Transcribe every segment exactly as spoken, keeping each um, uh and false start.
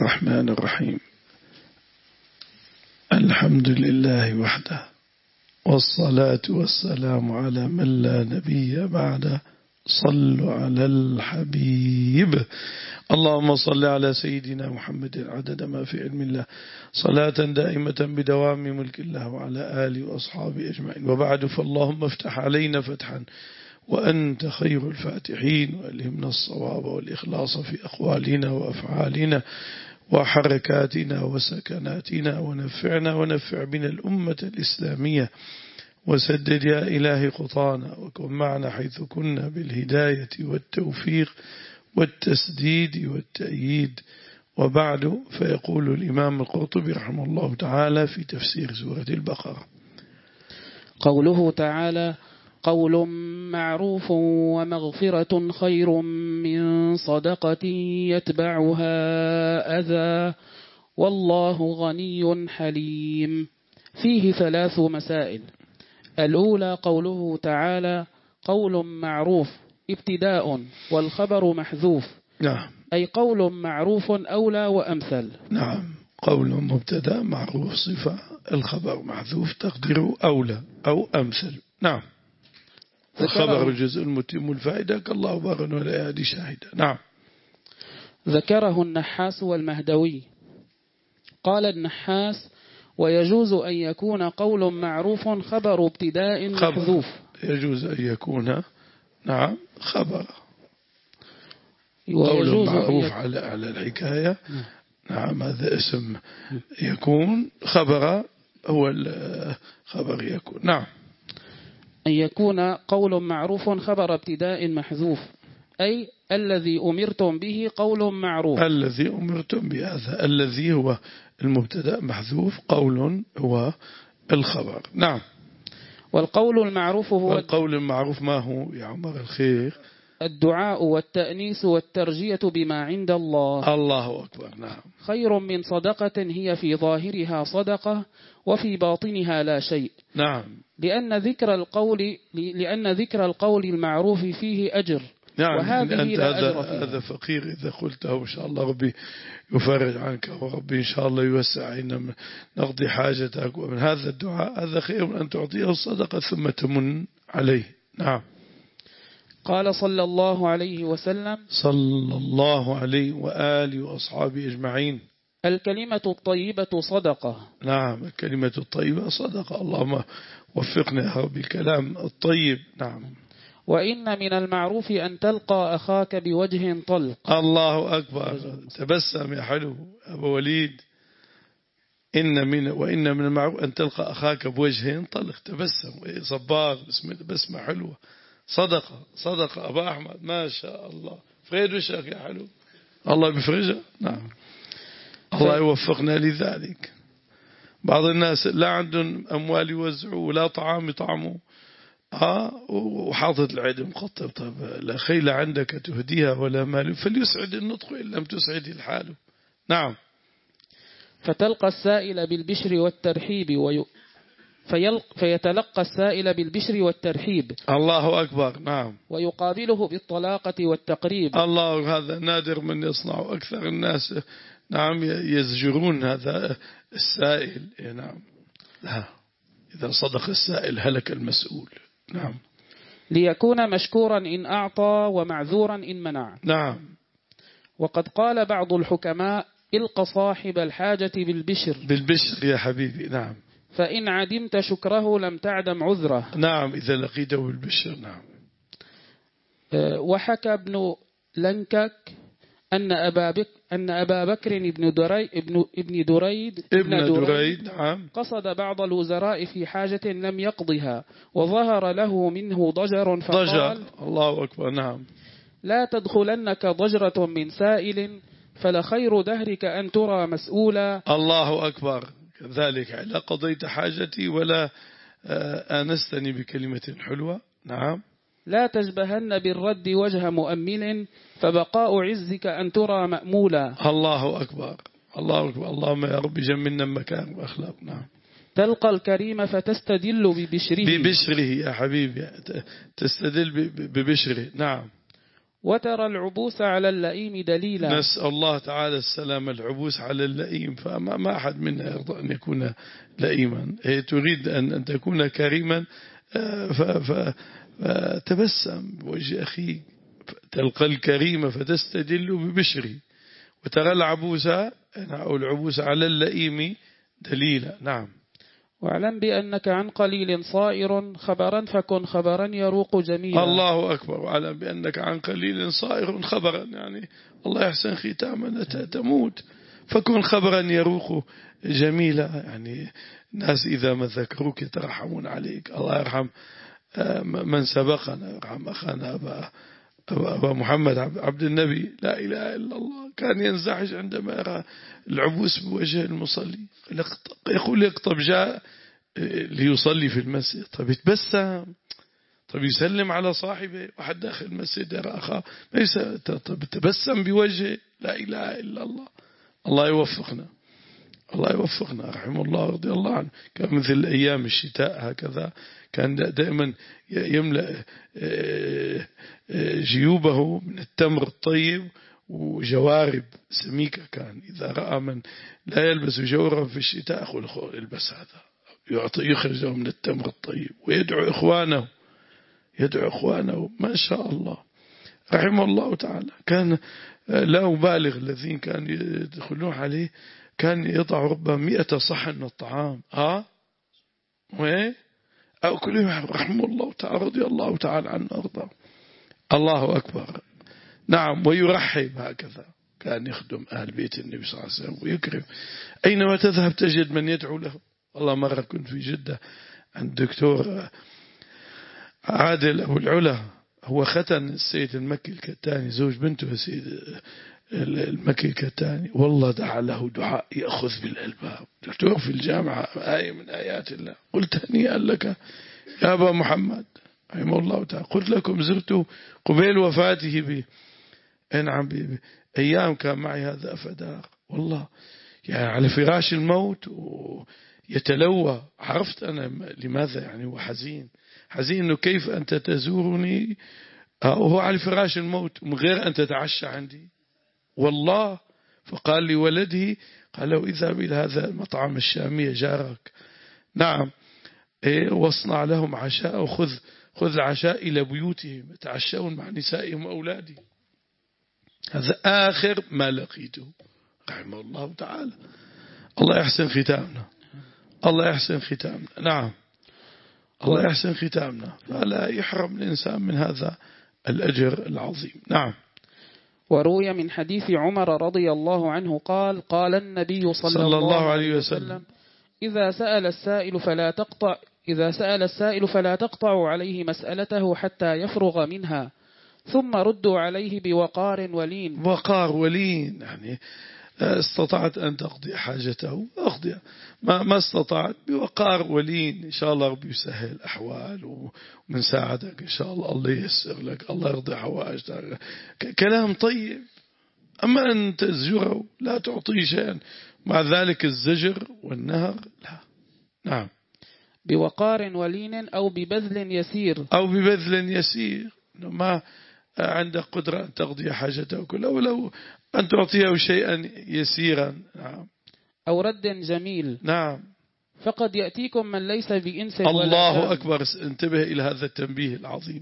الرحمن الرحيم. الحمد لله وحده، والصلاة والسلام على من لا نبي بعده. صلوا على الحبيب. اللهم صل على سيدنا محمد عدد ما في علم الله، صلاة دائمة بدوام ملك الله، وعلى آله وأصحابه أجمعين. وبعد، فاللهم افتح علينا فتحا وأنت خير الفاتحين، وألهمنا الصواب والإخلاص في أقوالنا وأفعالنا وحركاتنا وسكناتنا، ونفعنا ونفع بنا الأمة الإسلامية، وسدد يا إلهي خطانا، وكن معنا حيث كنا بالهداية والتوفيق والتسديد والتأييد. وبعد، فيقول الإمام القرطبي رحمه الله تعالى في تفسير سورة البقرة: قوله تعالى: قول معروف ومغفرة خير من صدقة يتبعها أذى والله غني حليم. فيه ثلاث مسائل. الأولى قوله تعالى: قول معروف ابتداء والخبر محذوف. نعم. أي قول معروف أولى وأمثل. نعم. قول مبتدا معروف صفة، الخبر محذوف تقديره أولى أو أمثل. نعم. الخبر الجزء المتم الفائدة كالله باغن ولا يهدي شاهدا. نعم. ذكره النحاس والمهدوي. قال النحاس: ويجوز أن يكون قول معروف خبر ابتداء محذوف. يجوز أن يكون نعم خبر قول معروف يك... على على الحكاية. نعم. هذا اسم يكون خبر، هو الخبر يكون. نعم. أن يكون قول معروف خبر ابتداء محذوف، أي الذي أمرتم به قول معروف. الذي أمرتم بهذا، الذي هو المبتدأ محذوف، قول هو الخبر. نعم. والقول المعروف هو والقول المعروف ما هو يا عمر الخير؟ الدعاء والتأنيس والترجية بما عند الله. الله أكبر. نعم. خير من صدقة هي في ظاهرها صدقة وفي باطنها لا شيء. نعم. لأن ذكر القول لأن ذكر القول المعروف فيه أجر. نعم. وهذه أنت لا هذا أجر فيها. هذا فقير إذا قلته، إن شاء الله ربي يفرج عنك، وربي إن شاء الله يوسع علينا نقضي حاجتك. ومن هذا الدعاء هذا خير من أن تعطيه الصدقة ثم تمن عليه. نعم. قال صلى الله عليه وسلم: صلى الله عليه وآله وأصحابه أجمعين: الكلمة الطيبة صدقة. نعم. الكلمة الطيبة صدقة. اللهم وفقنا يا رب الكلام الطيب. نعم. وإن من المعروف أن تلقى أخاك بوجه طلق. الله أكبر. تبسم يا حلو أبو وليد. إن من وإن من المعروف أن تلقى أخاك بوجه طلق. تبسم صباغ بسم الله، بسمة حلوة. صدقة صدقة أبو أحمد، ما شاء الله. فريد وشك يا حلو، الله بفرجه. نعم. الله يوفقنا لذلك. بعض الناس لا عندهم أموال يوزعوا ولا طعام يطعموا، ها وحاطط العيد مقطب. طب لا خيل عندك تهديها ولا مال، فليسعد النطق إن لم تسعد الحال. نعم. فتلقى السائل بالبشر والترحيب وي... فيلق... فيتلقى السائل بالبشر والترحيب. الله أكبر. نعم. ويقابله بالطلاقة والتقريب. الله، هذا نادر من يصنع. أكثر الناس نعم يزجرون هذا السائل. نعم. لا، إذا صدق السائل هلك المسؤول. نعم. ليكون مشكورا إن أعطى ومعذورا إن منع. نعم. وقد قال بعض الحكماء: الق صاحب الحاجة بالبشر. بالبشر يا حبيبي. نعم. فإن عدمت شكره لم تعدم عذره. نعم. إذا لقيته بالبشر. نعم. وحكى ابن لنكك أن أبا بك أن أبا بكر ابن دريد ابن ابن دريد ابن دريد نعم قصد بعض الوزراء في حاجة لم يقضها، وظهر له منه ضجر فقال: ضجر. الله أكبر. نعم. لا تدخلنك ضجرة من سائل فلخير دهرك أن ترى مسؤولا. الله أكبر. كذلك لا قضيت حاجتي ولا آنستني بكلمة حلوة. نعم. لا تشبهن بالرد وجه مؤمل فبقاء عزك أن ترى مأمولا. الله أكبر. الله أكبر. اللهم يا رب جملنا مكان وأخلاق. نعم. تلقى الكريم فتستدل ببشره. ببشره يا حبيبي، تستدل ببشره. نعم. وترى العبوس على اللئيم دليلا. نسأل الله تعالى السلام. العبوس على اللئيم، فما ما أحد منا يرضى أن يكون لئيما. هي تريد أن أن تكون كريما، فتبسم بوجه أخيك، تلقى الكريم فتستدل ببشره، وترى العبوس أو العبوس على اللئيم دليلا. نعم. واعلم بأنك عن قليل صائر خبرا فكن خبرا يروق جميلا. الله أكبر. واعلم بأنك عن قليل صائر خبرا، يعني الله يحسن ختامنا تموت، فكن خبرا يروق جميلا. يعني الناس إذا ما ذكروك يترحمون عليك. الله يرحم من سبقنا، يرحم أخانا أبا, أبا محمد عبد النبي، لا إله إلا الله، كان ينزعج عندما يرى العبوس بوجه المصلي، يقول يقطب جاء ليصلي في المسجد، طب يتبسم، طب يسلم على صاحبه، واحد داخل المسجد يرى أخاه طب تبسم بوجهه، لا إله إلا الله. الله يوفقنا، الله يوفقنا. رحمه الله رضي الله عنه، كان مثل أيام الشتاء هكذا، كان دائما يملأ جيوبه من التمر الطيب وجوارب سميكة. كان إذا رأى من لا يلبس جورا في الشتاء يقول البس هذا، يعطي يخرجه من التمر الطيب، ويدعو إخوانه، يدعو إخوانه. ما شاء الله رحمه الله تعالى. كان لا أبالغ، الذين كانوا يدخلون عليه كان يضع ربما مئة صحن من الطعام، ها وين أو كلهم، رحمه الله تعالى رضي الله تعالى عنه أرضاه. الله أكبر. نعم. ويرحب هكذا، كان يخدم أهل بيت النبي صلى الله عليه وسلم ويكرم. أينما تذهب تجد من يدعو له. والله مرة كنت في جدة عند الدكتور عادل أبو العلا، هو ختن السيد المكي الكتاني، زوج بنته السيد المكي الكتاني، والله دعا له دعاء يأخذ بالألباب. دكتور في الجامعة، آية من آيات الله. قلت هنيئا لك يا أبا محمد رحمه الله تعالى. قلت لكم زرته قبيل وفاته ب نعم بأيام، كان معي هذا أفدار، والله يعني على فراش الموت ويتلوى. عرفت أنا لماذا، يعني هو حزين، حزين إنه كيف أنت تزورني وهو على فراش الموت من غير أن تتعشى عندي، والله. فقال لي ولده، قال له اذهب إلى هذا المطعم الشامية جارك، نعم، إيه، واصنع لهم عشاء، وخذ خذ العشاء إلى بيوتهم يتعشون مع نسائهم وأولادهم. هذا آخر ما لقيته رحمه الله تعالى. الله يحسن ختامنا، الله يحسن ختامنا. نعم، الله يحسن ختامنا، فلا يحرم الإنسان من هذا الأجر العظيم. نعم. وروي من حديث عمر رضي الله عنه قال قال النبي صلى, صلى الله عليه وسلم إذا سأل السائل فلا تقطع إذا سأل السائل فلا تقطع عليه مسألته حتى يفرغ منها، ثم ردوا عليه بوقار ولين. وقار ولين، يعني استطعت أن تقضي حاجته أقضي، ما ما استطعت بوقار ولين. إن شاء الله ربي يسهل الأحوال ومن ساعدك إن شاء الله، الله ييسر لك، الله يرضي حوائجك، كلام طيب. أما أن تزجره لا تعطيه شيئا، مع ذلك الزجر والنهر لا. نعم. بوقار ولين أو ببذل يسير أو ببذل يسير، ما عندك قدرة أن تقضي حاجته كله، ولو أن تعطيه شيئا يسيرا. نعم. أو رد جميل. نعم. فقد يأتيكم من ليس بإنس ولا الله جان. أكبر. انتبه إلى هذا التنبيه العظيم،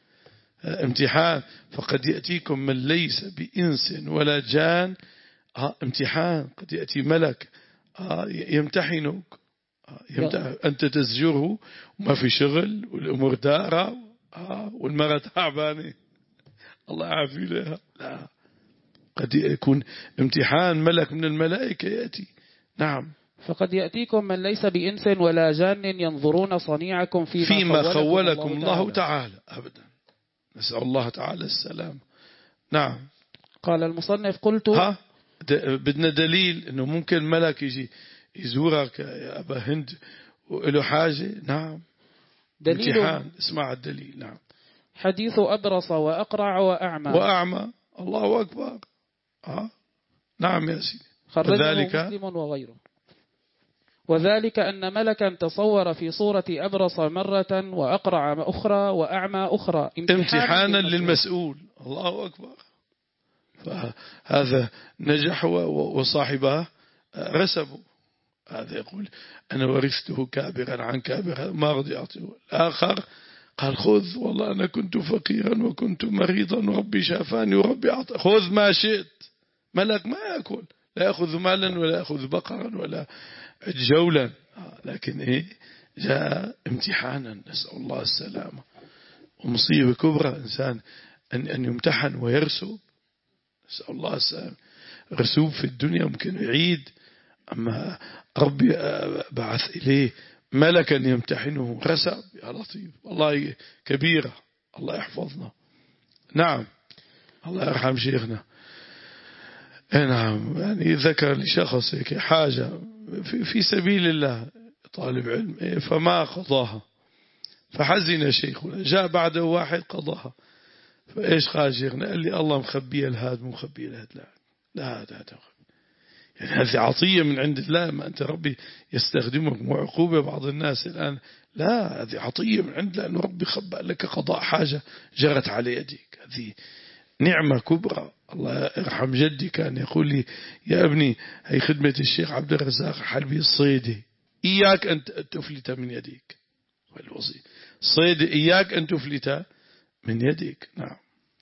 امتحان. فقد يأتيكم من ليس بإنس ولا جان، آه امتحان. قد يأتي ملك آه يمتحنك، آه يمتحن. أنت تزجره وما في شغل والأمور دارة آه والمرأة تعبانة، الله يعافي لها. لا، قد يكون امتحان، ملك من الملائكة يأتي. نعم. فقد يأتيكم من ليس بإنس ولا جان ينظرون صنيعكم فيما, فيما خولكم الله, الله تعالى. أبدا، نسأل الله تعالى السلام. نعم. قال المصنف قلت ها بدنا دليل أنه ممكن ملك يجي يزورك يا أبا هند وله حاجة. نعم. دليل امتحان. اسمع الدليل. نعم. حديث أبرص وأقرع وأعمى وأعمى. الله أكبر. آه. نعم يا سيدي. خرجه مسلم وغيره. وذلك أن ملكا تصور في صورة أبرص مرة وأقرع أخرى وأعمى أخرى امتحانا, امتحانا للمسؤول. الله أكبر. فهذا نجح وصاحبه رسبوا. هذا يقول أنا ورثته كابرا عن كابر ما رضي أعطيه. الآخر قال خذ والله أنا كنت فقيرا وكنت مريضا وربي شافاني وربي أعطى، خذ ما شئت. ملك ما يأكل، لا يأخذ مالا ولا يأخذ بقرا ولا جولا، لكن إيه جاء امتحانا. نسأل الله السلامة. ومصيبة كبرى إنسان أن أن يمتحن ويرسب. نسأل الله السلامة. رسوب في الدنيا ممكن يعيد، أما ربي بعث إليه ملكا يمتحنه رسب. يا لطيف والله كبيرة. الله يحفظنا. نعم الله يرحم شيخنا. نعم يعني ذكر لشخص حاجة في, في سبيل الله طالب علم فما قضاها، فحزن شيخنا. جاء بعده واحد قضاها، فإيش قال شيخنا؟ قال لي الله مخبي الهاد مخبي الهاد. لا لا هذا هذا يعني هذه عطية من عند الله، ما أنت ربي يستخدمك وعقوبة بعض الناس الآن. لا هذه عطية من عند الله، أن ربي خبأ لك قضاء حاجة جرت على يديك. هذه نعمة كبرى. الله يرحم جدي كان يقول لي يا ابني هي خدمة الشيخ عبد الرزاق حلبي الصيدي، إياك أن تفلت من يديك. والوصي الصيد إياك أن تفلت من يديك. نعم.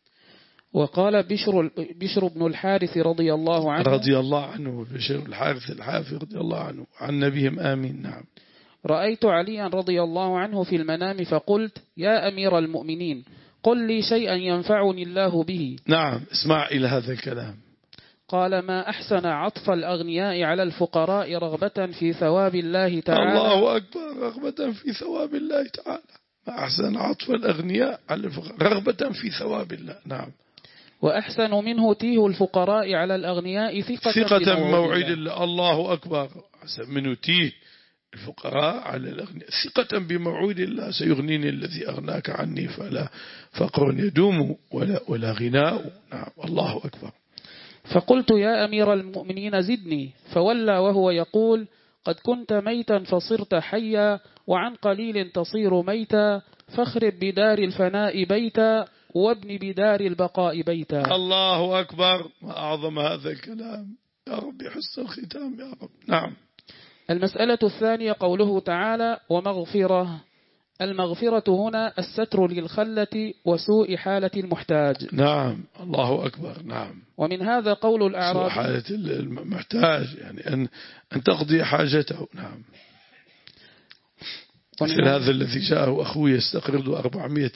وقال بشر بشر بن الحارث رضي الله عنه رضي الله عنه بشر الحارث الحافي رضي الله عنه عن نبيهم آمين. نعم. رأيت عليا رضي الله عنه في المنام فقلت يا أمير المؤمنين قل لي شيئا ينفعني الله به. نعم اسمع إلى هذا الكلام. قال ما أحسن عطف الأغنياء على الفقراء رغبة في ثواب الله تعالى. الله أكبر. رغبة في ثواب الله تعالى. ما أحسن عطف الأغنياء على الفقراء رغبة في ثواب الله. نعم. وأحسن منه تيه الفقراء على الأغنياء ثقة, ثقة بموعد الله. الله أكبر. أحسن منه تيه الفقراء على الأغنياء ثقة بموعود الله سيغنيني الذي أغناك عني فلا فقر يدوم ولا, ولا غناء. نعم الله أكبر. فقلت يا أمير المؤمنين زدني، فولى وهو يقول قد كنت ميتا فصرت حيا وعن قليل تصير ميتا فاخرب بدار الفناء بيتا وابن بدار البقاء بيتا. الله أكبر. ما أعظم هذا الكلام. يا رب حسن الختام يا رب. نعم. المسألة الثانية قوله تعالى ومغفرة. المغفرة هنا الستر للخلة وسوء حالة المحتاج. نعم الله أكبر. نعم. ومن هذا قول الأعرابي سوء حالة المحتاج يعني أن أن تقضي حاجته. نعم. مثل هذا الذي جاءه أخوه يستقرض أربعمائة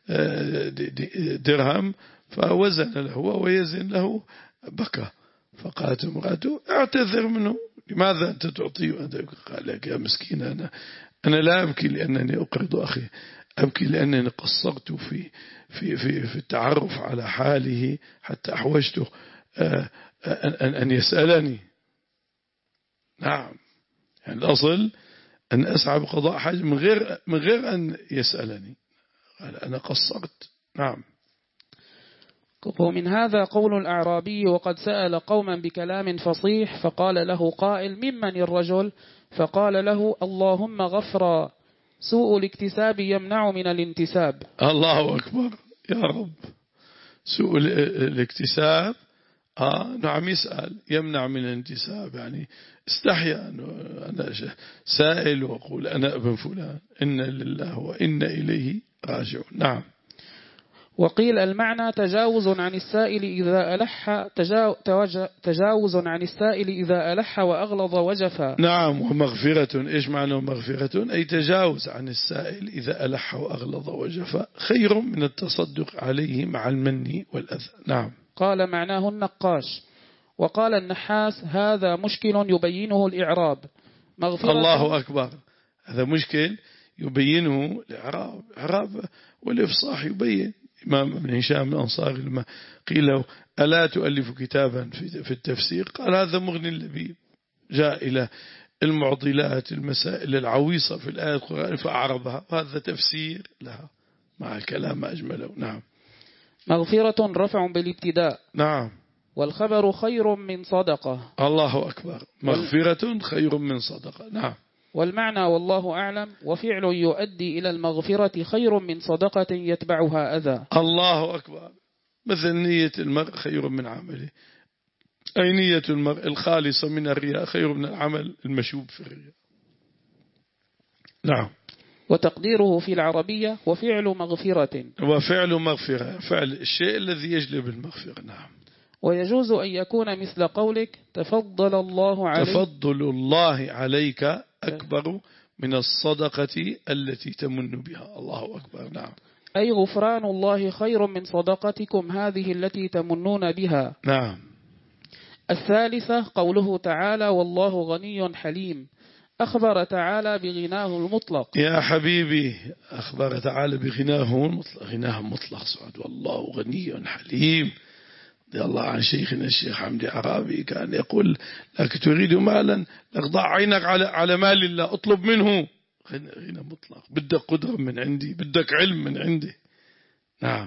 درهم فوزن له ويزن له بكى، فقالت امرأته اعتذر منه لماذا أنت تعطيه؟ قال لك يا مسكين أنا أنا لا أبكي لأنني أقرض أخي، أبكي لأنني قصرت في في في في التعرف على حاله حتى أحوجته أن أن يسألني. نعم يعني الأصل أن أسعى بقضاء حاجة من غير من غير أن يسألني. قال أنا قصرت. نعم. ومن هذا قول الأعرابي وقد سأل قوما بكلام فصيح فقال له قائل ممن الرجل؟ فقال له اللهم غفرا سوء الاكتساب يمنع من الانتساب. الله أكبر يا رب. سوء الاكتساب آه نعم يسأل يمنع من الانتساب، يعني استحيا أنا سائل وأقول أنا ابن فلان إن لله وإن إليه راجعون. نعم. وقيل المعنى تجاوز عن السائل إذا ألح تجاوز عن السائل إذا ألح وأغلظ وجفا. نعم. ومغفرة إيش معنى مغفرة؟ أي تجاوز عن السائل إذا ألح وأغلظ وجفا خير من التصدق عليه مع المن والأذى. نعم. قال معناه النقاش. وقال النحاس هذا مشكل يبينه الإعراب. مغفرة. الله أكبر. هذا مشكل يبينه الإعراب. إعراب والإفصاح يبين. إمام ابن هشام الأنصاري لما قيل له ألا تؤلف كتابا في التفسير قال هذا مغني اللبيب. جاء إلى المعضلات المسائل العويصة في الآية القرآن فأعربها وهذا تفسير لها مع الكلام ما أجمله. نعم. مغفرة رفع بالابتداء. نعم. والخبر خير من صدقة. الله أكبر. مغفرة خير من صدقة. نعم. والمعنى والله أعلم. وفعل يؤدي إلى المغفرة خير من صدقة يتبعها أذى. الله أكبر. مثل نية المرء خير من عمله، أي نية المرء الخالصة من الرياء خير من العمل المشوب في الرياء. نعم. وتقديره في العربية وفعل مغفرة. وفعل مغفرة، فعل الشيء الذي يجلب المغفرة. نعم. ويجوز أن يكون مثل قولك تفضل الله عليك. تفضل الله عليك أكبر من الصدقة التي تمن بها. الله أكبر. نعم. أي غفران الله خير من صدقتكم هذه التي تمنون بها. نعم. الثالثة قوله تعالى والله غني حليم. أخبر تعالى بغناه المطلق. يا حبيبي، أخبر تعالى بغناه المطلق، غناه مطلق سعد. والله غني حليم. رضي الله عن شيخنا الشيخ حمدي عرابي كان يقول لك تريد مالا اقضع عينك على على مال الله، اطلب منه غنى مطلق. بدك قدرة من عندي، بدك علم من عندي. نعم.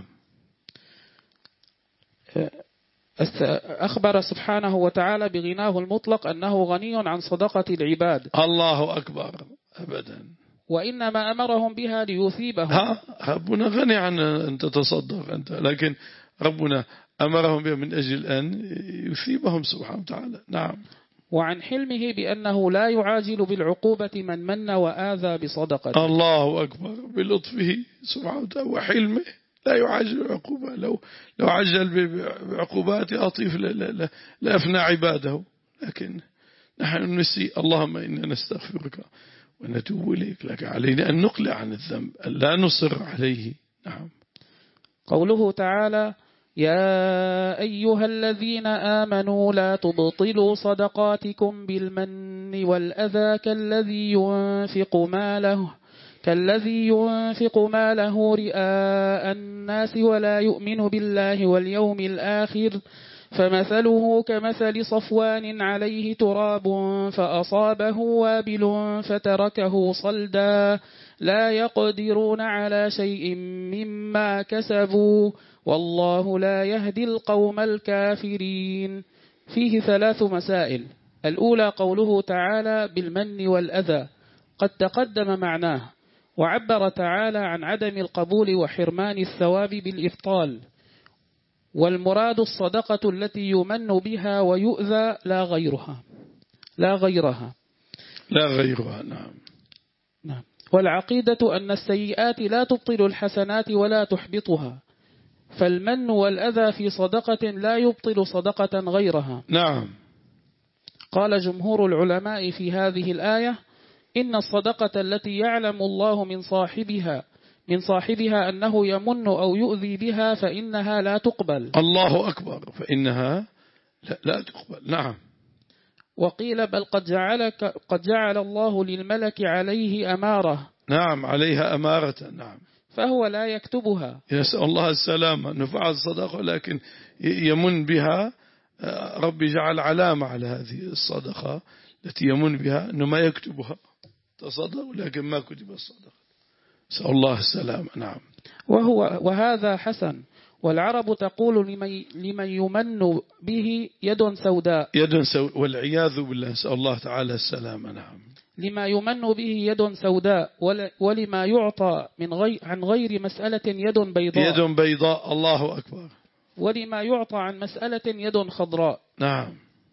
أخبر سبحانه وتعالى بغناه المطلق أنه غني عن صدقة العباد. الله أكبر. أبدا. وإنما أمرهم بها ليثيبهم. ها ربنا غني عن أن تتصدق أنت، لكن ربنا أمرهم بها من أجل أن يثيبهم سبحانه وتعالى. نعم. وعن حلمه بأنه لا يعاجل بالعقوبة من من وآذى بصدقته. الله أكبر. بلطفه سبحانه وتعالى وحلمه لا يعجل العقوبة. لو لو عجل بعقوبات أطيف لأفنى عباده، لكن نحن نسي. اللهم إنا نستغفرك ونتوب إليك، لك علينا أن نقلع عن الذنب، أن لا نصر عليه. نعم. قوله تعالى يا أيها الذين آمنوا لا تبطلوا صدقاتكم بالمن والأذى كالذي ينفق ماله كالذي ينفق ماله رئاء الناس ولا يؤمن بالله واليوم الآخر فمثله كمثل صفوان عليه تراب فأصابه وابل فتركه صلدا لا يقدرون على شيء مما كسبوا والله لا يهدي القوم الكافرين. فيه ثلاث مسائل. الأولى قوله تعالى بالمن والأذى، قد تقدم معناه، وعبر تعالى عن عدم القبول وحرمان الثواب بالإبطال، والمراد الصدقة التي يمن بها ويؤذى لا غيرها لا غيرها لا غيرها. نعم. نعم. والعقيدة أن السيئات لا تبطل الحسنات ولا تحبطها، فالمن والأذى في صدقة لا يبطل صدقة غيرها. نعم. قال جمهور العلماء في هذه الآية إن الصدقة التي يعلم الله من صاحبها من صاحبها أنه يمن أو يؤذي بها فإنها لا تقبل. الله أكبر. فإنها لا, لا تقبل. نعم. وقيل بل قد جعل قد جعل الله للملك عليه أمارة. نعم. عليها أمارة. نعم. فهو لا يكتبها. يسأل الله السلامة. نفع الصدقة لكن يمن بها. ربي جعل علامة على هذه الصدقة التي يمن بها أنه ما يكتبها، تصدق لكن ما كتب الصدقة. نسأل الله السلامة. نعم. وهو وهذا حسن. والعرب تقول لمن, لمن يمن به يد سوداء يد سوداء والعياذ بالله. نسأل الله تعالى السلامة. نعم. لما يمن به يد سوداء ولما يعطى من غير عن غير مسألة يد بيضاء يد بيضاء. الله أكبر. ولما يعطى عن مسألة يد خضراء. نعم.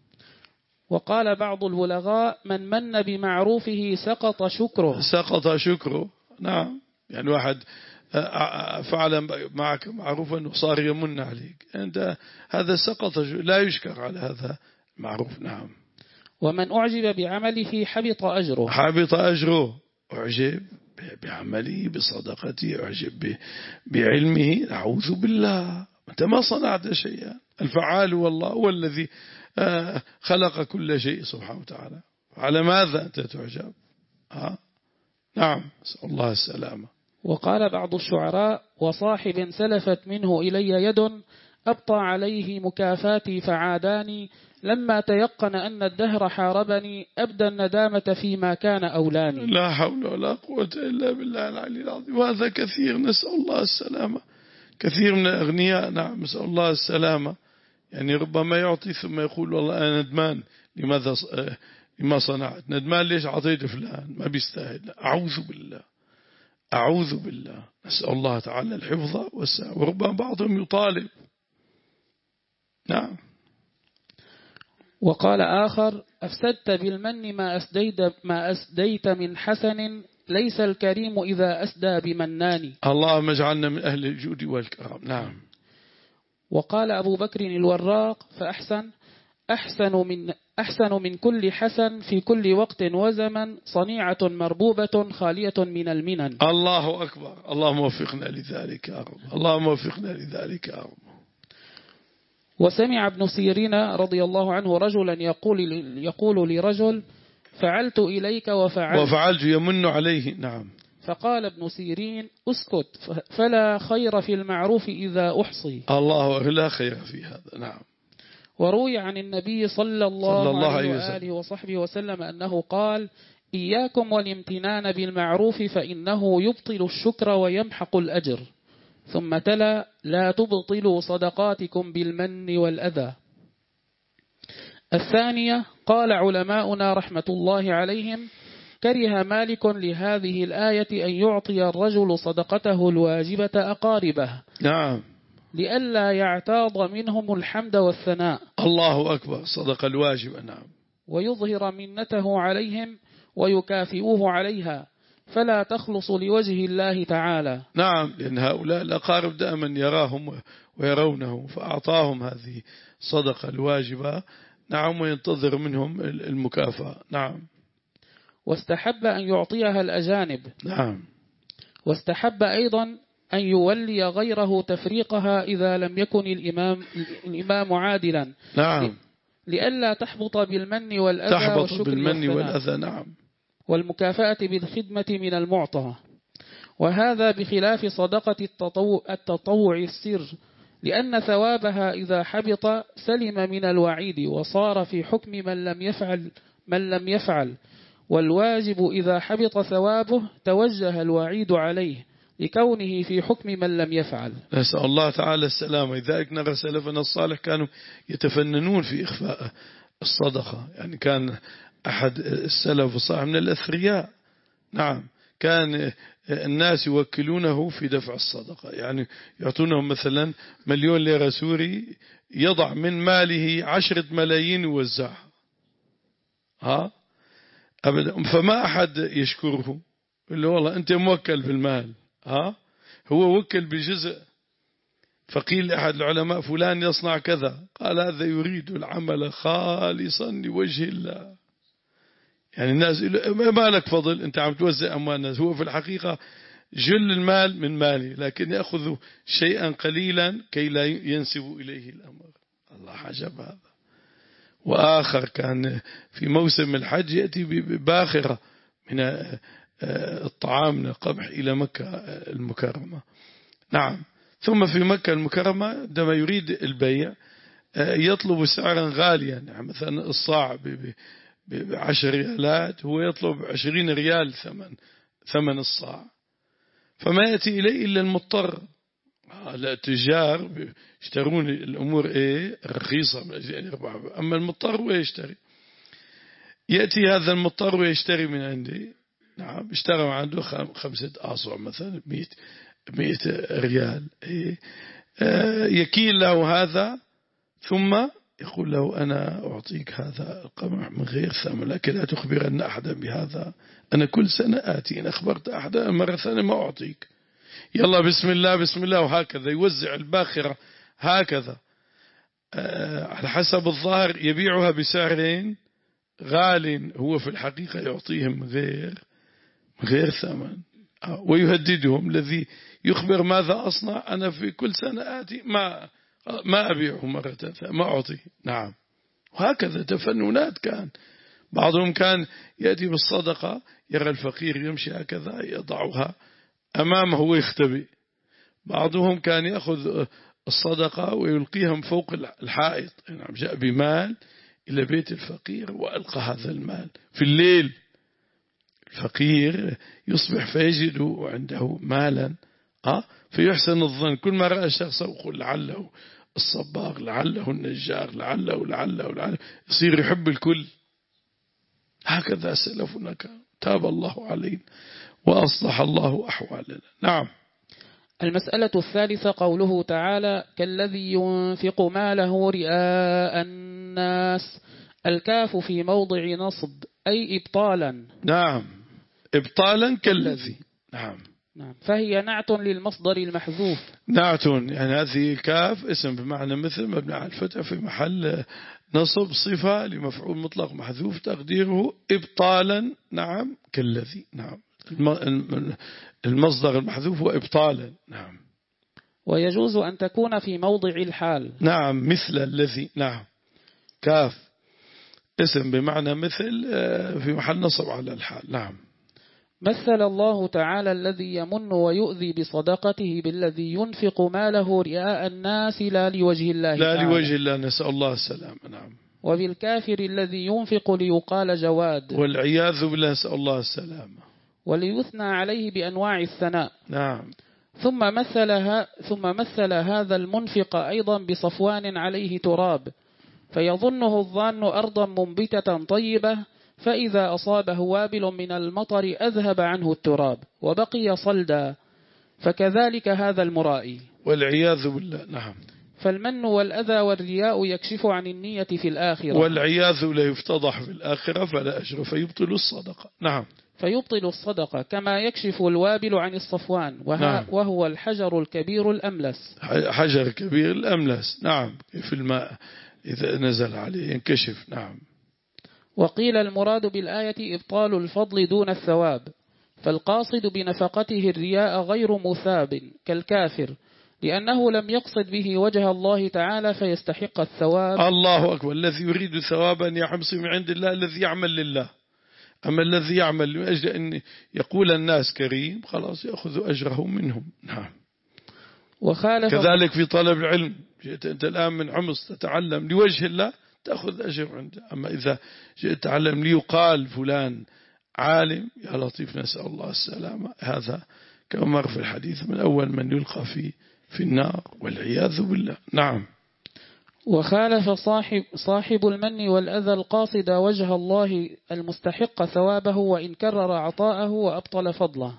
وقال بعض البلغاء من من بمعروفه سقط شكره. سقط شكره. نعم. يعني واحد فعل معك معروفا وصار يمن عليك، أنت هذا سقط، لا يشكر على هذا معروف. نعم. ومن أعجب بعمله حبط أجره. حبط أجره. أعجب بعمله بصدقته، أعجب بعلمه، أعوذ بالله، أنت ما صنعت شيئا. الفعال والله هو الذي خلق كل شيء سبحانه وتعالى، على ماذا أنت تعجب؟ ها؟ نعم. نسأل الله السلامة. وقال بعض الشعراء وصاحب سلفت منه إلي يد أبطى عليه مكافاتي فعاداني لما تيقن أن الدهر حاربني أبدى الندامة فيما كان أولاني. لا حول ولا قوة إلا بالله العلي العظيم. وهذا كثير، نسأل الله السلامة. كثير من الأغنياء. نعم. نسأل الله السلامة. يعني ربما يعطي ثم يقول والله أنا ندمان لماذا لما صنعت، ندمان ليش عطيت فلان ما بيستاهل. أعوذ بالله أعوذ بالله، نسأل الله تعالى الحفظ والسعة. وربما بعضهم يطالب. نعم. وقال آخر: أفسدت بالمن ما أسديت, ما أسديت من حسن، ليس الكريم إذا أسدى بمنان. اللهم اجعلنا من أهل الجود والكرم. نعم. وقال أبو بكر الوراق: فأحسن أحسن من, أحسن من كل حسن في كل وقت وزمن، صنيعة مربوبة خالية من المنن. الله أكبر. اللهم وفقنا لذلك يا رب. اللهم وفقنا لذلك يا رب. وسمع ابن سيرين رضي الله عنه رجلا يقول يقول لرجل: فعلت إليك وفعلت وفعلت يمن عليه. نعم. فقال ابن سيرين: اسكت، فلا خير في المعروف إذا أحصي. الله لا خير في هذا. نعم. وروي عن النبي صلى الله, صلى الله عليه وآله وصحبه وسلم أنه قال: إياكم والامتنان بالمعروف فإنه يبطل الشكر ويمحق الأجر. ثم تلا: لا تبطلوا صدقاتكم بالمن والأذى. الثانية: قال علماؤنا رحمة الله عليهم: كره مالك لهذه الآية أن يعطي الرجل صدقته الواجبة أقاربه. نعم. لئلا يعتاض منهم الحمد والثناء. الله أكبر. صدق الواجب. نعم. ويظهر منته عليهم ويكافئوه عليها، فلا تخلص لوجه الله تعالى. نعم. لأن هؤلاء الأقارب دائما يراهم ويرونه، فأعطاهم هذه صدقة الواجبة. نعم. وينتظر منهم المكافأة. نعم. واستحب أن يعطيها الأجانب. نعم. واستحب أيضا أن يولي غيره تفريقها إذا لم يكن الإمام, الإمام عادلا. نعم. لئلا تحبط بالمن والأذى تحبط بالمن والأذى. نعم. والمكافأة بالخدمة من المعطى. وهذا بخلاف صدقة التطوع, التطوع السر، لأن ثوابها إذا حبط سلم من الوعيد وصار في حكم من لم يفعل من لم يفعل والواجب إذا حبط ثوابه توجه الوعيد عليه لكونه في حكم من لم يفعل. نسأل الله تعالى السلامة. لذلك نرى سلفنا الصالح كانوا يتفننون في إخفاء الصدقة. يعني كان أحد السلف الصالح من الأثرياء. نعم. كان الناس يوكلونه في دفع الصدقة، يعني يعطونهم مثلا مليون ليرة سوري، يضع من ماله عشرة ملايين يوزعها. ها أبدا. فما أحد يشكره، اللي والله أنت موكل بالمال. ها هو وكل بجزء. فقيل لأحد العلماء: فلان يصنع كذا، قال: هذا يريد العمل خالصا لوجه الله. يعني الناس ما لك فضل، أنت عم توزع أموال الناس. هو في الحقيقة جل المال من مالي، لكن يأخذ شيئا قليلا كي لا ينسب إليه الأمر. الله عجب هذا. وآخر كان في موسم الحج يأتي بباخرة من الطعام من القمح إلى مكة المكرمة. نعم. ثم في مكة المكرمة عندما يريد البيع يطلب سعرا غاليا، يعني مثلا الصاع بعشر ريالات، هو يطلب عشرين ريال ثمن ثمن الصاع. فما يأتي إليه إلا المضطر. التجار يشترون الأمور إيه رخيصة من أجل أن يربحوا، أما المضطر هو يشتري. يأتي هذا المضطر ويشتري من عندي. نعم. اشترى عنده خمسة أصع مثلا مئة مئة ريال. إيه؟ آه يكيل له هذا، ثم يقول له: أنا أعطيك هذا القمح من غير ثمن، لكن لا تخبرن أحدا بهذا. أنا كل سنة آتي، إن أخبرت أحدا مرة ثانية ما أعطيك. يلا بسم الله بسم الله. وهكذا يوزع الباخرة هكذا. آه على حسب الظاهر يبيعها بسعرين غال، هو في الحقيقة يعطيهم غير غير ثمن. آه ويهددهم: الذي يخبر ماذا أصنع أنا في كل سنة آتي ما ما أبيعه مرة ثانية، ما أعطيه. نعم. وهكذا تفننات. كان بعضهم كان يأتي بالصدقة، يرى الفقير يمشي هكذا يضعها أمامه ويختبئ. بعضهم كان يأخذ الصدقة ويلقيهم فوق الحائط. نعم. جاء بمال إلى بيت الفقير وألقى هذا المال في الليل. الفقير يصبح فيجد عنده مالا، أه؟ فيحسن الظن. كل ما رأى شخصا يقول: لعله الصباغ، لعله النجار، لعله لعله لعله يصير يحب الكل. هكذا سلفنا كان، تاب الله علينا وأصلح الله أحوالنا. نعم. المسألة الثالثة قوله تعالى كالذي ينفق ماله رئاء الناس، الكاف في موضع نصب أي إبطالا. نعم، إبطالا كالذي. نعم. نعم. فهي نعت للمصدر المحذوف. نعت يعني هذه الكاف اسم بمعنى مثل مبني على الفتح في محل نصب صفة لمفعول مطلق محذوف تقديره إبطالا. نعم كالذي. نعم، المصدر المحذوف هو إبطالا. نعم. ويجوز أن تكون في موضع الحال. نعم، مثل الذي. نعم، كاف اسم بمعنى مثل في محل نصب على الحال. نعم. مثل الله تعالى الذي يمن ويؤذي بصدقته بالذي ينفق ماله رئاء الناس لا لوجه الله لا تعالى. لوجه الله، نسأل الله السلام. نعم. وبالكافر الذي ينفق ليقال جواد، والعياذ بالله، نسأل الله السلام. وليثنى عليه بأنواع الثناء. نعم. ثم مثل, ثم مثل هذا المنفق أيضا بصفوان عليه تراب، فيظنه الظان أرضا منبتة طيبة، فإذا أصابه وابل من المطر أذهب عنه التراب وبقي صلدا، فكذلك هذا المرائي. والعياذ بالله. نعم. فالمن والأذى والرياء يكشف عن النية في الآخرة، والعياذ لا يفتضح في الآخرة فلا أجر فيبطل الصدقة. نعم. فيبطل الصدقة كما يكشف الوابل عن الصفوان، نعم. وهو الحجر الكبير الأملس. حجر كبير الأملس. نعم، في الماء إذا نزل عليه ينكشف. نعم. وقيل المراد بالآية إبطال الفضل دون الثواب، فالقاصد بنفقته الرياء غير مثاب كالكافر، لأنه لم يقصد به وجه الله تعالى فيستحق الثواب. الله أكبر. الذي يريد ثوابا يحمص من عند الله الذي يعمل لله. أما الذي يعمل لأجل أن يقول الناس كريم خلاص يأخذ أجره منهم. نعم. وخالف كذلك في طلب العلم، جئت أنت الآن من حمص تتعلم لوجه الله تأخذ أجر عنده. أما إذا جئت تعلم ليقال فلان عالم، يا لطيف نسأل الله السلامة، هذا كما مر في الحديث من أول من يلقى في في النار والعياذ بالله. نعم. وخالف صاحب, صاحب المن والأذى القاصد وجه الله المستحق ثوابه وإن كرر عطاءه وأبطل فضله.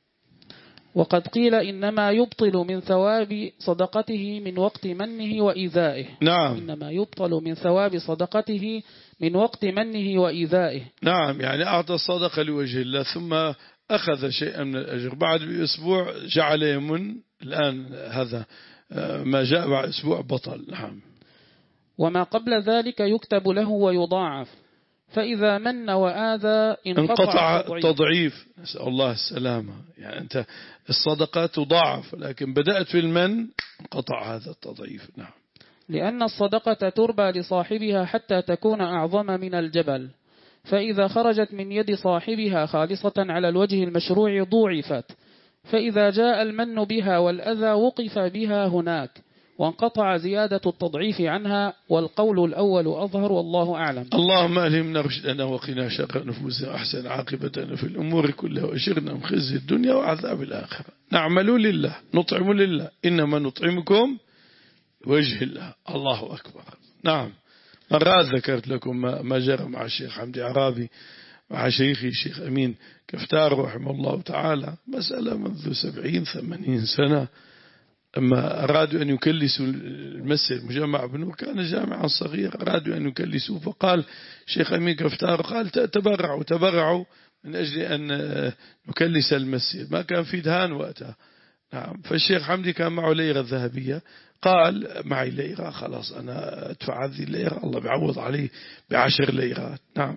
وقد قيل إنما يبطل من ثواب صدقته من وقت منه وإيذائه. نعم. إنما يبطل من ثواب صدقته من وقت منه وإيذائه. نعم، يعني أعطى الصدقة لوجه الله ثم أخذ شيئا من الأجر، بعد بأسبوع جعل يمن، الآن هذا ما جاء بعد أسبوع بطل. نعم. وما قبل ذلك يكتب له ويضاعف، فإذا من وآذى انقطع التضعيف. نسأل الله السلامة. يعني أنت الصدقة تضاعف لكن بدأت في المن انقطع هذا التضعيف. نعم. لأن الصدقة تربى لصاحبها حتى تكون أعظم من الجبل، فإذا خرجت من يد صاحبها خالصة على الوجه المشروع ضوعفت، فإذا جاء المن بها والأذى وقف بها هناك وانقطع زيادة التضعيف عنها، والقول الأول أظهر والله أعلم. اللهم ألهمنا رشدنا وقنا شر نفوسنا أحسن عاقبتنا في الأمور كلها وأجرنا من خزي الدنيا وعذاب الآخرة. نعمل لله نطعم لله إنما نطعمكم وجه الله. الله أكبر. نعم. مرات ذكرت لكم ما جرى مع الشيخ حمدي عرابي مع شيخي الشيخ أمين كفتار رحمه الله تعالى، مسألة منذ سبعين ثمانين سنة. أما أرادوا أن يكلسوا المسجد مجمع بنور، كان جامعا صغير، أرادوا أن يكلسوه، فقال شيخ أمين كفتار قال تبرعوا تبرعوا من أجل أن نكلس المسجد، ما كان في دهان وقتها. نعم. فالشيخ حمدي كان معه ليرة ذهبية، قال معي ليرة خلاص أنا أدفع هذه الليرة، الله بيعوض عليه بعشر ليرات. نعم.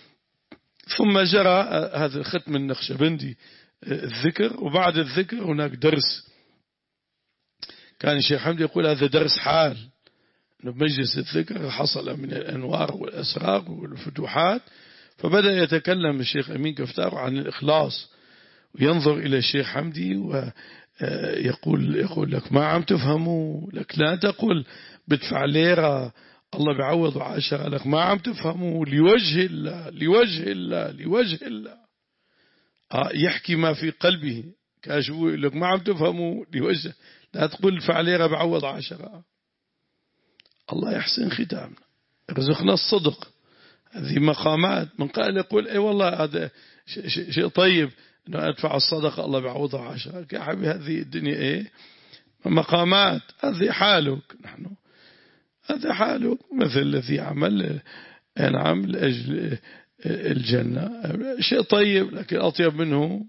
ثم جرى هذا الختم النقشبندي الذكر، وبعد الذكر هناك درس. كان الشيخ حمدي يقول هذا درس حال، أنه بمجلس الذكر حصل من الأنوار والأسرار والفتوحات، فبدأ يتكلم الشيخ أمين كفتار عن الإخلاص، وينظر إلى الشيخ حمدي ويقول يقول لك ما عم تفهموا، لك لا تقول بدفع ليرة الله بيعوض عشرة، لك ما عم تفهموا، لوجه الله لوجه الله لوجه الله. آه يحكي ما في قلبه، كاشفوا لك ما عم تفهموا لوجه، لا تقول فعليرة بعوض عشرة. الله يحسن ختامنا، يرزقنا الصدق. هذه مقامات. من قال يقول اي والله هذا شيء طيب انه ادفع الصدقة الله بعوضها عشرة. يا حبيبي هذه الدنيا ايه مقامات. هذه حالك نحن، هذا حالك مثل الذي عمل نعم لأجل الجنة شيء طيب، لكن أطيب منه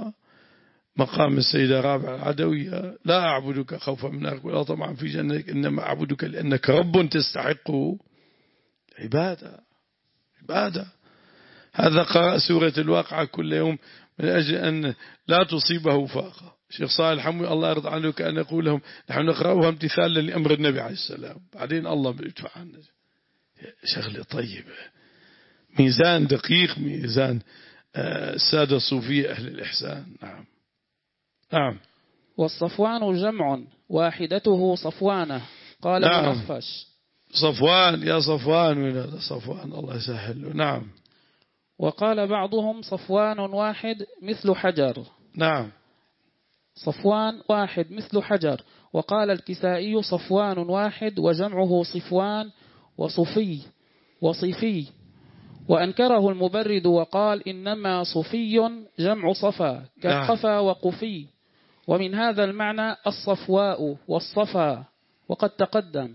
مقام السيدة رابعة العدوية: لا أعبدك خوفا من نارك ولا طمعا في جنتك، إنما أعبدك لأنك رب تستحق عبادة. عبادة. هذا قرأ سورة الواقعة كل يوم من أجل أن لا تصيبه فاقة. شيخ صالح الحموي الله يرضى عنه كأن يقول لهم نحن نقرأها امتثالا لأمر النبي عليه السلام، بعدين الله بيدفع عنا. شغلة طيبة، ميزان دقيق، ميزان السادة الصوفية أهل الإحسان. نعم نعم. والصفوان جمع واحدته صفوانة. قال نعم. الأخفش صفوان يا صفوان، من هذا صفوان الله يسهل له. نعم. وقال بعضهم صفوان واحد مثل حجر. نعم. صفوان واحد مثل حجر. وقال الكسائي صفوان واحد وجمعه صفوان وصفي وصفي. وأنكره المبرد وقال إنما صفي جمع صفا كالقفا وقفي، ومن هذا المعنى الصفواء والصفا، وقد تقدم.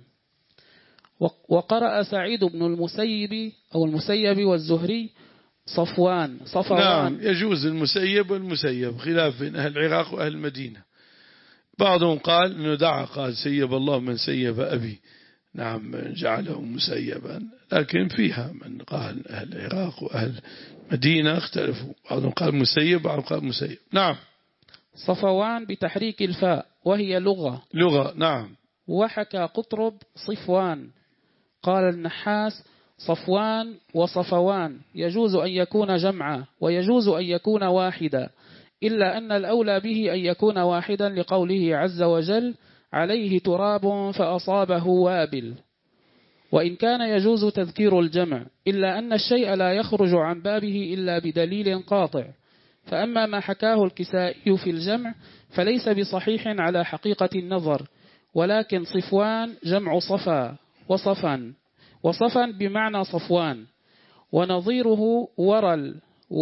وقرأ سعيد بن المسيب أو المسيب والزهري صفوان صفوان. نعم يجوز المسيب والمسيب، خلاف بين أهل العراق وأهل المدينة. بعضهم قال إنه دعا قال سيب الله من سيب أبي، نعم جعله مسيبا، لكن فيها من قال أهل العراق وأهل مدينة اختلفوا، بعضهم قال مسيب بعضهم قال مسيب. نعم. صفوان بتحريك الفاء وهي لغة لغة. نعم. وحكى قطرب صفوان. قال النحاس صفوان وصفوان يجوز أن يكون جمعا ويجوز أن يكون واحدا، إلا أن الأولى به أن يكون واحدا لقوله عز وجل عليه تراب فأصابه وابل. وإن كان يجوز تذكير الجمع، إلا أن الشيء لا يخرج عن بابه إلا بدليل قاطع. فأما ما حكاه الكسائي في الجمع فليس بصحيح على حقيقة النظر، ولكن صفوان جمع صفا وصفا، وصفا بمعنى صفوان، ونظيره ورل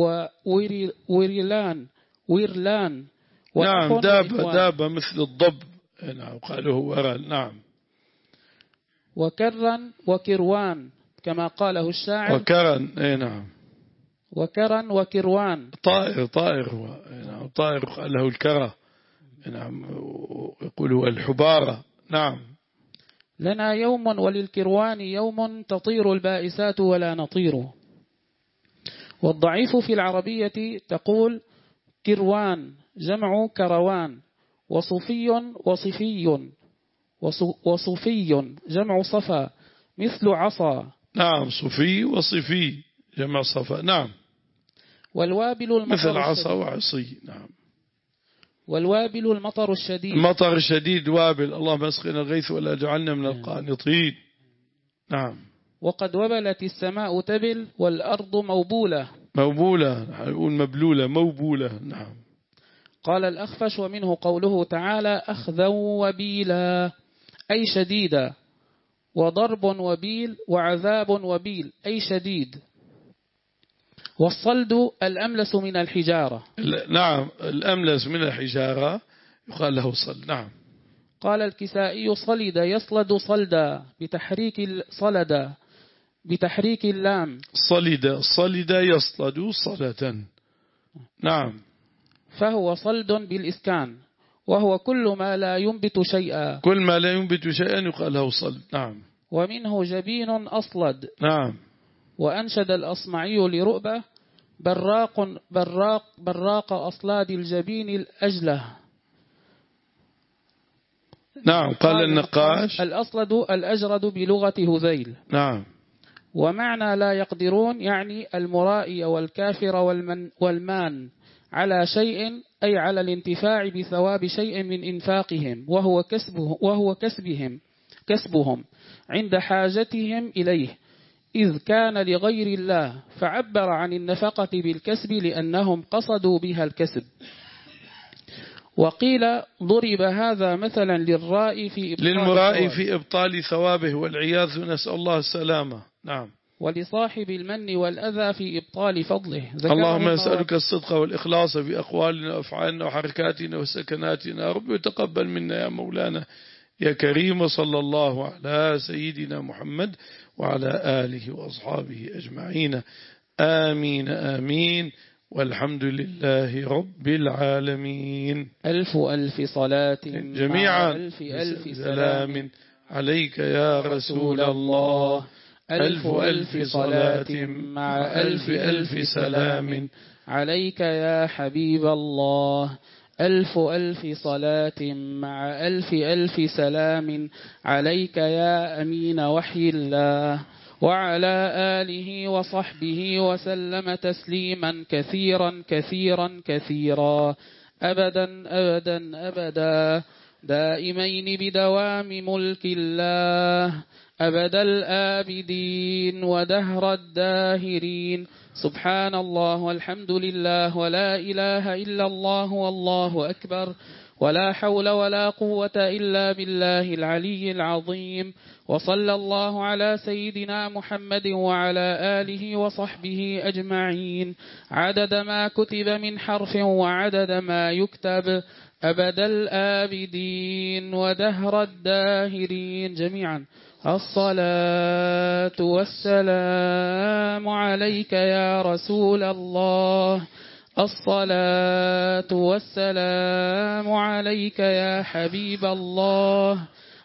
وورلان ويرلان. نعم دابة دابة مثل الضب. نعم قاله ورل. نعم. وكرا وكروان كما قاله الشاعر. وكرا اي نعم. وكرا وكروان. طائر طائر هو. نعم طائر قال له الكرة. نعم يقول هو الحبارة. نعم. لنا يوم وللكروان يوم تطير البائسات ولا نطير. والضعيف في العربية تقول كروان جمع كروان، وصفي وصفي وصفي جمع صفا مثل عصا. نعم صفي وصفي جمع صفا. نعم. والوابل المطر مثل عصا وعصي. نعم. والوابل المطر الشديد. المطر الشديد وابل. اللهم اسقنا الغيث ولا جعلنا من القانطين. نعم. وقد وبلت السماء تبل والأرض موبولة. موبولة نقول مبلولة موبولة. نعم. قال الأخفش ومنه قوله تعالى أخذا وبيلا أي شديدا، وضرب وبيل وعذاب وبيل أي شديد. والصلد الأملس من الحجارة. نعم الأملس من الحجارة يقال له صلد. نعم. قال الكسائي صلد يصلد صلدا بتحريك صلدا بتحريك اللام. صلد صلد يصلد صلدا. نعم. فهو صلد بالإسكان، وهو كل ما لا ينبت شيئا. كل ما لا ينبت شيئا يقال له صلد. نعم. ومنه جبين أصلد. نعم. وأنشد الأصمعي لرؤبة براق براق براق أصلاد الجبين الأجله. نعم. قال النقاش الأصلد الأجرد بلغة هذيل. نعم. ومعنى لا يقدرون يعني المرائي والكافر والمن والمان على شيء، أي على الانتفاع بثواب شيء من إنفاقهم، وهو كسبه وهو كسبهم كسبهم عند حاجتهم إليه، إذ كان لغير الله، فعبر عن النفقة بالكسب لأنهم قصدوا بها الكسب. وقيل ضرب هذا مثلا للراء في إبطال للمراء في إبطال ثوابه والعياذ، نسأل الله السلامة. نعم. ولصاحب المن والأذى في إبطال فضله. اللهم نسألك الصدق والإخلاص في أقوالنا وأفعالنا وحركاتنا وسكناتنا. رب يتقبل منا يا مولانا يا كريم. صلى الله على سيدنا محمد وعلى آله وأصحابه أجمعين. آمين آمين، والحمد لله رب العالمين. ألف ألف صلاة جميعا ألف ألف سلام عليك يا رسول الله. ألف ألف صلاة مع ألف ألف سلام عليك يا حبيب الله. ألف ألف صلاة مع ألف ألف سلام عليك يا أمين وحي الله، وعلى آله وصحبه وسلم تسليما كثيرا كثيرا كثيرا أبدا أبدا أبدا دائمين بدوام ملك الله أبد الآبدين ودهر الداهرين. سبحان الله والحمد لله ولا إله إلا الله والله أكبر، ولا حول ولا قوة إلا بالله العلي العظيم. وصلى الله على سيدنا محمد وعلى آله وصحبه أجمعين عدد ما كتب من حرف وعدد ما يكتب أبد الآبدين ودهر الداهرين جميعا. الصلاة والسلام عليك يا رسول الله. الصلاة والسلام عليك يا حبيب الله.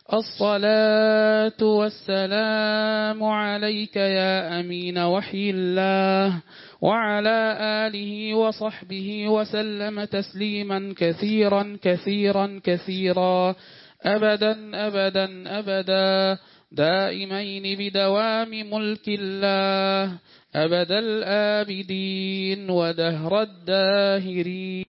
الصلاة والسلام عليك يا أمين وحي الله، وعلى آله وصحبه وسلم تسليما كثيرا كثيرا كثيرا أبدا أبدا أبدا دائمين بدوام ملك الله أبد الآبدين ودهر الداهرين.